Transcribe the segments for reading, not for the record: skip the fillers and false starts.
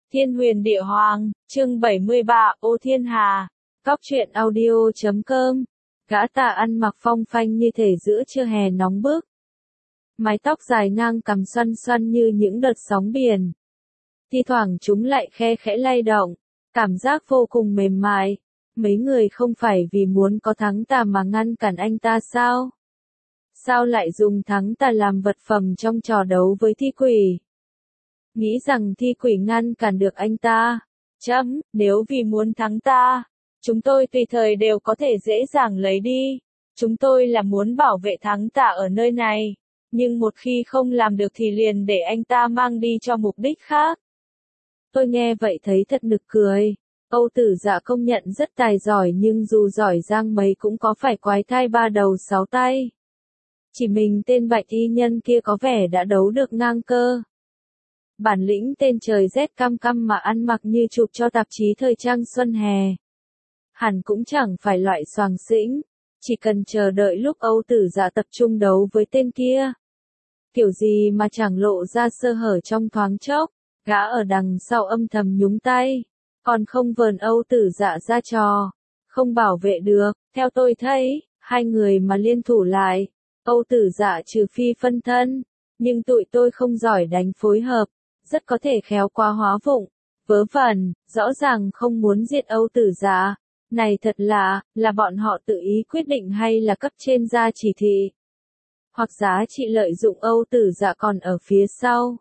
Thiên huyền địa hoàng, chương 73, Ô Thiên Hà. Cóc truyện audio.com. Gã tà ăn mặc phong phanh như thể giữa trưa hè nóng bức. Mái tóc dài ngang cằm xoăn xoăn như những đợt sóng biển. Thi thoảng chúng lại khe khẽ lay động, cảm giác vô cùng mềm mại. Mấy người không phải vì muốn có thắng tà mà ngăn cản anh ta sao? Sao lại dùng thắng tà làm vật phẩm trong trò đấu với thi quỷ? Nghĩ rằng thi quỷ ngăn cản được anh ta. Chấm, nếu vì muốn thắng ta, chúng tôi tùy thời đều có thể dễ dàng lấy đi. Chúng tôi là muốn bảo vệ thắng tà ở nơi này, nhưng một khi không làm được thì liền để anh ta mang đi cho mục đích khác. Tôi nghe vậy thấy thật nực cười. Âu Tử Dạ công nhận rất tài giỏi, nhưng dù giỏi giang mấy cũng có phải quái thai ba đầu sáu tay. Chỉ mình tên bạch y nhân kia có vẻ đã đấu được ngang cơ. Bản lĩnh tên trời rét căm căm mà ăn mặc như chụp cho tạp chí thời trang xuân hè. Hẳn cũng chẳng phải loại xoàng xĩnh, chỉ cần chờ đợi lúc Âu Tử Dạ tập trung đấu với tên kia. Kiểu gì mà chẳng lộ ra sơ hở trong thoáng chốc, gã ở đằng sau âm thầm nhúng tay, còn không vờn Âu Tử Dạ ra trò, không bảo vệ được. Theo tôi thấy, hai người mà liên thủ lại, Âu Tử Dạ trừ phi phân thân, nhưng tụi tôi không giỏi đánh phối hợp, rất có thể khéo quá hóa vụng, vớ vẩn, rõ ràng không muốn giết Âu Tử Dạ. Này thật là bọn họ tự ý quyết định hay là cấp trên ra chỉ thị? Hoặc giá trị lợi dụng Âu Tử Dạ còn ở phía sau?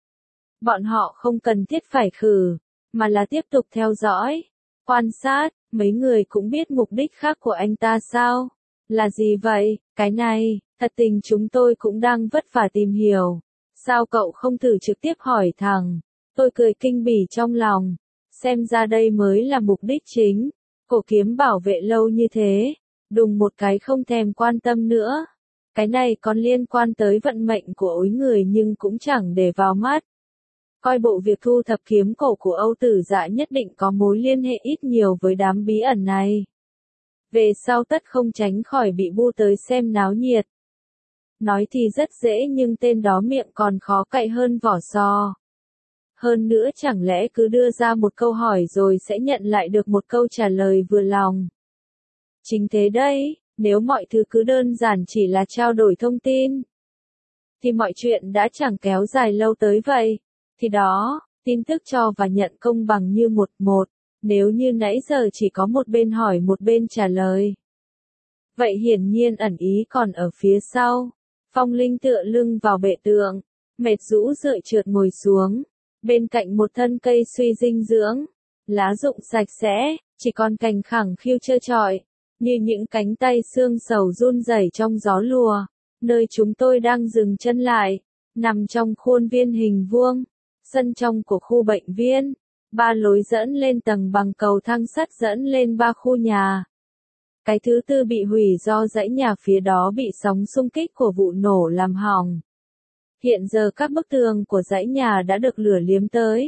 Bọn họ không cần thiết phải khử, mà là tiếp tục theo dõi, quan sát. Mấy người cũng biết mục đích khác của anh ta sao? Là gì vậy? Cái này, thật tình chúng tôi cũng đang vất vả tìm hiểu. Sao cậu không thử trực tiếp hỏi thẳng? Tôi cười kinh bỉ trong lòng. Xem ra đây mới là mục đích chính. Cổ kiếm bảo vệ lâu như thế, đùng một cái không thèm quan tâm nữa. Cái này còn liên quan tới vận mệnh của ối người nhưng cũng chẳng để vào mắt. Coi bộ việc thu thập kiếm cổ của Âu Tử Dạ nhất định có mối liên hệ ít nhiều với đám bí ẩn này. Về sau tất không tránh khỏi bị bu tới xem náo nhiệt. Nói thì rất dễ nhưng tên đó miệng còn khó cạy hơn vỏ sò. Hơn nữa chẳng lẽ cứ đưa ra một câu hỏi rồi sẽ nhận lại được một câu trả lời vừa lòng. Chính thế đấy, nếu mọi thứ cứ đơn giản chỉ là trao đổi thông tin, thì mọi chuyện đã chẳng kéo dài lâu tới vậy. Thì đó, tin tức cho và nhận công bằng như một, nếu như nãy giờ chỉ có một bên hỏi một bên trả lời. Vậy hiển nhiên ẩn ý còn ở phía sau. Phong Linh tựa lưng vào bệ tượng, mệt rũ rượi trượt ngồi xuống, bên cạnh một thân cây suy dinh dưỡng, lá rụng sạch sẽ, chỉ còn cành khẳng khiu trơ trọi, như những cánh tay xương sầu run rẩy trong gió lùa. Nơi chúng tôi đang dừng chân lại, nằm trong khuôn viên hình vuông, sân trong của khu bệnh viên, ba lối dẫn lên tầng bằng cầu thang sắt dẫn lên ba khu nhà. Cái thứ tư bị hủy do dãy nhà phía đó bị sóng xung kích của vụ nổ làm hỏng. Hiện giờ các bức tường của dãy nhà đã được lửa liếm tới,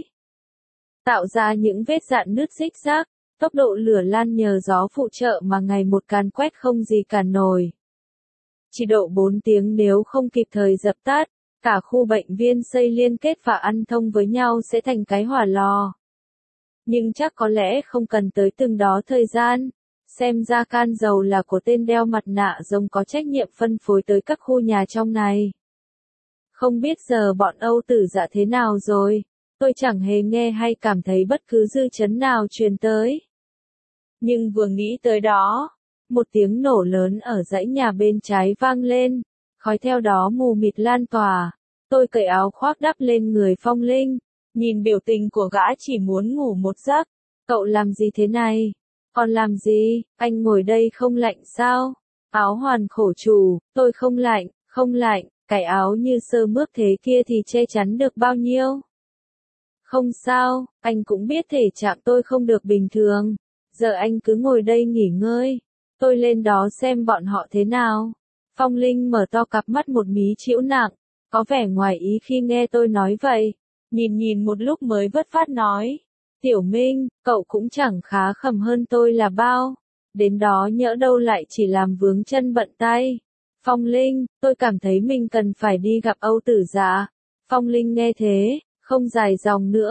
tạo ra những vết rạn nứt rích rác. Tốc độ lửa lan nhờ gió phụ trợ mà ngày một càn quét không gì cản nổi. Chỉ độ 4 tiếng nếu không kịp thời dập tắt, cả khu bệnh viên xây liên kết và ăn thông với nhau sẽ thành cái hỏa lò. Nhưng chắc có lẽ không cần tới từng đó thời gian. Xem ra can dầu là của tên đeo mặt nạ rồng có trách nhiệm phân phối tới các khu nhà trong này. Không biết giờ bọn Âu Tử Dạ thế nào rồi, tôi chẳng hề nghe hay cảm thấy bất cứ dư chấn nào truyền tới. Nhưng vừa nghĩ tới đó, một tiếng nổ lớn ở dãy nhà bên trái vang lên, khói theo đó mù mịt lan tỏa. Tôi cởi áo khoác đắp lên người Phong Linh, nhìn biểu tình của gã chỉ muốn ngủ một giấc. Cậu làm gì thế này? Còn làm gì? Anh ngồi đây không lạnh sao? Áo hoàn khổ chủ, tôi không lạnh, cái áo như sơ mướp thế kia thì che chắn được bao nhiêu? Không sao, anh cũng biết thể trạng tôi không được bình thường. Giờ anh cứ ngồi đây nghỉ ngơi, tôi lên đó xem bọn họ thế nào. Phong Linh mở to cặp mắt một mí chĩu nặng, có vẻ ngoài ý khi nghe tôi nói vậy. Nhìn một lúc mới vất phát nói. Tiểu Minh, cậu cũng chẳng khá khẩm hơn tôi là bao. Đến đó nhỡ đâu lại chỉ làm vướng chân bận tay. Phong Linh, tôi cảm thấy mình cần phải đi gặp Âu Tử Dạ. Phong Linh nghe thế, không dài dòng nữa,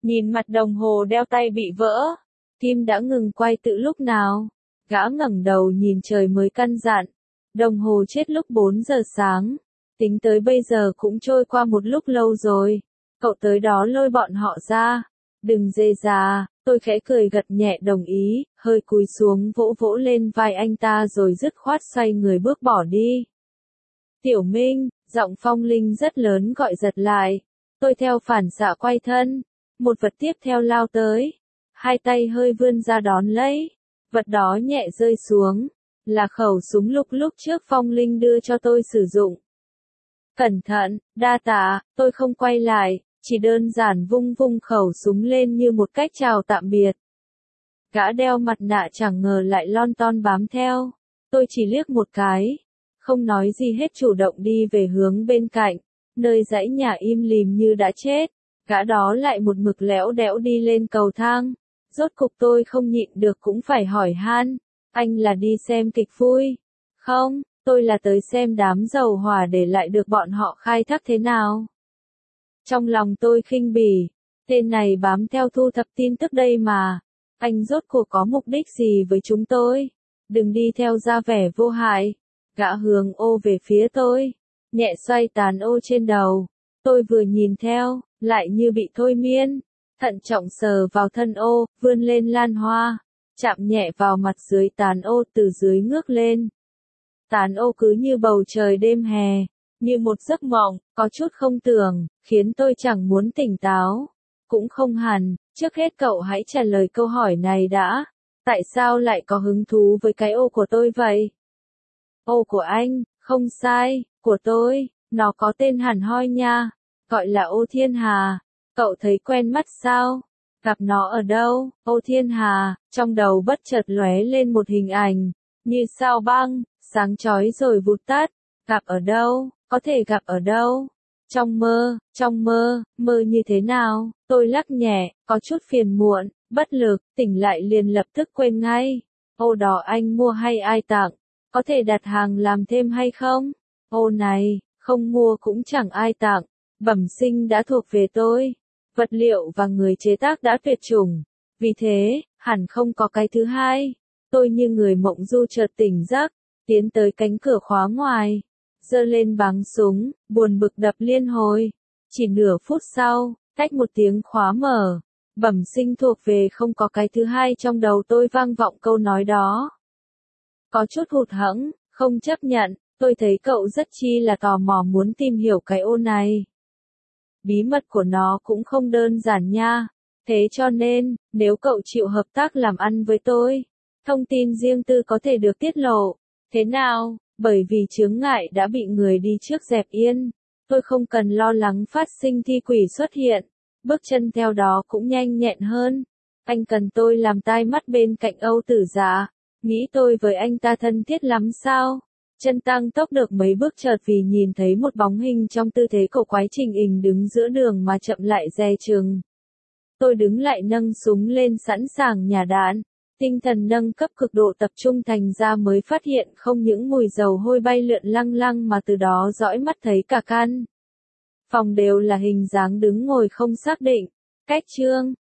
Nhìn mặt đồng hồ đeo tay bị vỡ. Kim đã ngừng quay từ lúc nào? Gã ngẩng đầu nhìn trời mới căn dặn. Đồng hồ chết lúc 4 giờ sáng. Tính tới bây giờ cũng trôi qua một lúc lâu rồi. Cậu tới đó lôi bọn họ ra. Đừng dê già, tôi khẽ cười gật nhẹ đồng ý, hơi cúi xuống vỗ vỗ lên vai anh ta rồi dứt khoát xoay người bước bỏ đi. Tiểu Minh, giọng Phong Linh rất lớn gọi giật lại. Tôi theo phản xạ quay thân. Một vật tiếp theo lao tới. Hai tay hơi vươn ra đón lấy. Vật đó nhẹ rơi xuống. Là khẩu súng lúc trước Phong Linh đưa cho tôi sử dụng. Cẩn thận, đa tạ, tôi không quay lại, chỉ đơn giản vung vung khẩu súng lên như một cách chào tạm biệt. Gã đeo mặt nạ chẳng ngờ lại lon ton bám theo. Tôi chỉ liếc một cái. Không nói gì hết chủ động đi về hướng bên cạnh. Nơi dãy nhà im lìm như đã chết. Gã đó lại một mực lẽo đẽo đi lên cầu thang. Rốt cục tôi không nhịn được cũng phải hỏi han. Anh là đi xem kịch vui? Không, tôi là tới xem đám dầu hỏa để lại được bọn họ khai thác thế nào. Trong lòng tôi khinh bỉ. Tên này bám theo thu thập tin tức đây mà. Anh rốt cuộc có mục đích gì với chúng tôi? Đừng đi theo ra vẻ vô hại. Gã hướng ô về phía tôi. Nhẹ xoay tàn ô trên đầu. Tôi vừa nhìn theo, lại như bị thôi miên. Thận trọng sờ vào thân ô, vươn lên lan hoa. Chạm nhẹ vào mặt dưới tàn ô từ dưới ngước lên. Tàn ô cứ như bầu trời đêm hè. Như một giấc mộng, có chút không tưởng, khiến tôi chẳng muốn tỉnh táo. Cũng không hẳn, trước hết cậu hãy trả lời câu hỏi này đã. Tại sao lại có hứng thú với cái ô của tôi vậy? Ô của anh, không sai, của tôi, nó có tên hẳn hoi nha. Gọi là ô thiên hà. Cậu thấy quen mắt sao? Gặp nó ở đâu? Ô thiên hà, trong đầu bất chợt lóe lên một hình ảnh. Như sao băng, sáng chói rồi vụt tắt. Gặp ở đâu? Có thể gặp ở đâu? Trong mơ, mơ như thế nào? Tôi lắc nhẹ, có chút phiền muộn, bất lực, tỉnh lại liền lập tức quên ngay. Ô đó anh mua hay ai tặng? Có thể đặt hàng làm thêm hay không? Ô này, không mua cũng chẳng ai tặng. Bẩm sinh đã thuộc về tôi. Vật liệu và người chế tác đã tuyệt chủng. Vì thế, hẳn không có cái thứ hai. Tôi như người mộng du chợt tỉnh giấc, tiến tới cánh cửa khóa ngoài. Giơ lên báng súng, buồn bực đập liên hồi. Chỉ nửa phút sau, tách một tiếng khóa mở. Bẩm sinh thuộc về không có cái thứ hai trong đầu tôi vang vọng câu nói đó. Có chút hụt hẫng, không chấp nhận, tôi thấy cậu rất chi là tò mò muốn tìm hiểu cái ô này. Bí mật của nó cũng không đơn giản nha. Thế cho nên, nếu cậu chịu hợp tác làm ăn với tôi, thông tin riêng tư có thể được tiết lộ. Thế nào? Bởi vì chướng ngại đã bị người đi trước dẹp yên. Tôi không cần lo lắng phát sinh thi quỷ xuất hiện. Bước chân theo đó cũng nhanh nhẹn hơn. Anh cần tôi làm tai mắt bên cạnh Âu Tử Dạ. Nghĩ tôi với anh ta thân thiết lắm sao? Chân tăng tốc được mấy bước chợt vì nhìn thấy một bóng hình trong tư thế cổ quái trình hình đứng giữa đường mà chậm lại dè chừng. Tôi đứng lại nâng súng lên sẵn sàng nhả đạn. Tinh thần nâng cấp cực độ tập trung thành ra mới phát hiện không những mùi dầu hôi bay lượn lăng lăng mà từ đó dõi mắt thấy cả căn phòng đều là hình dáng đứng ngồi không xác định. Cách chương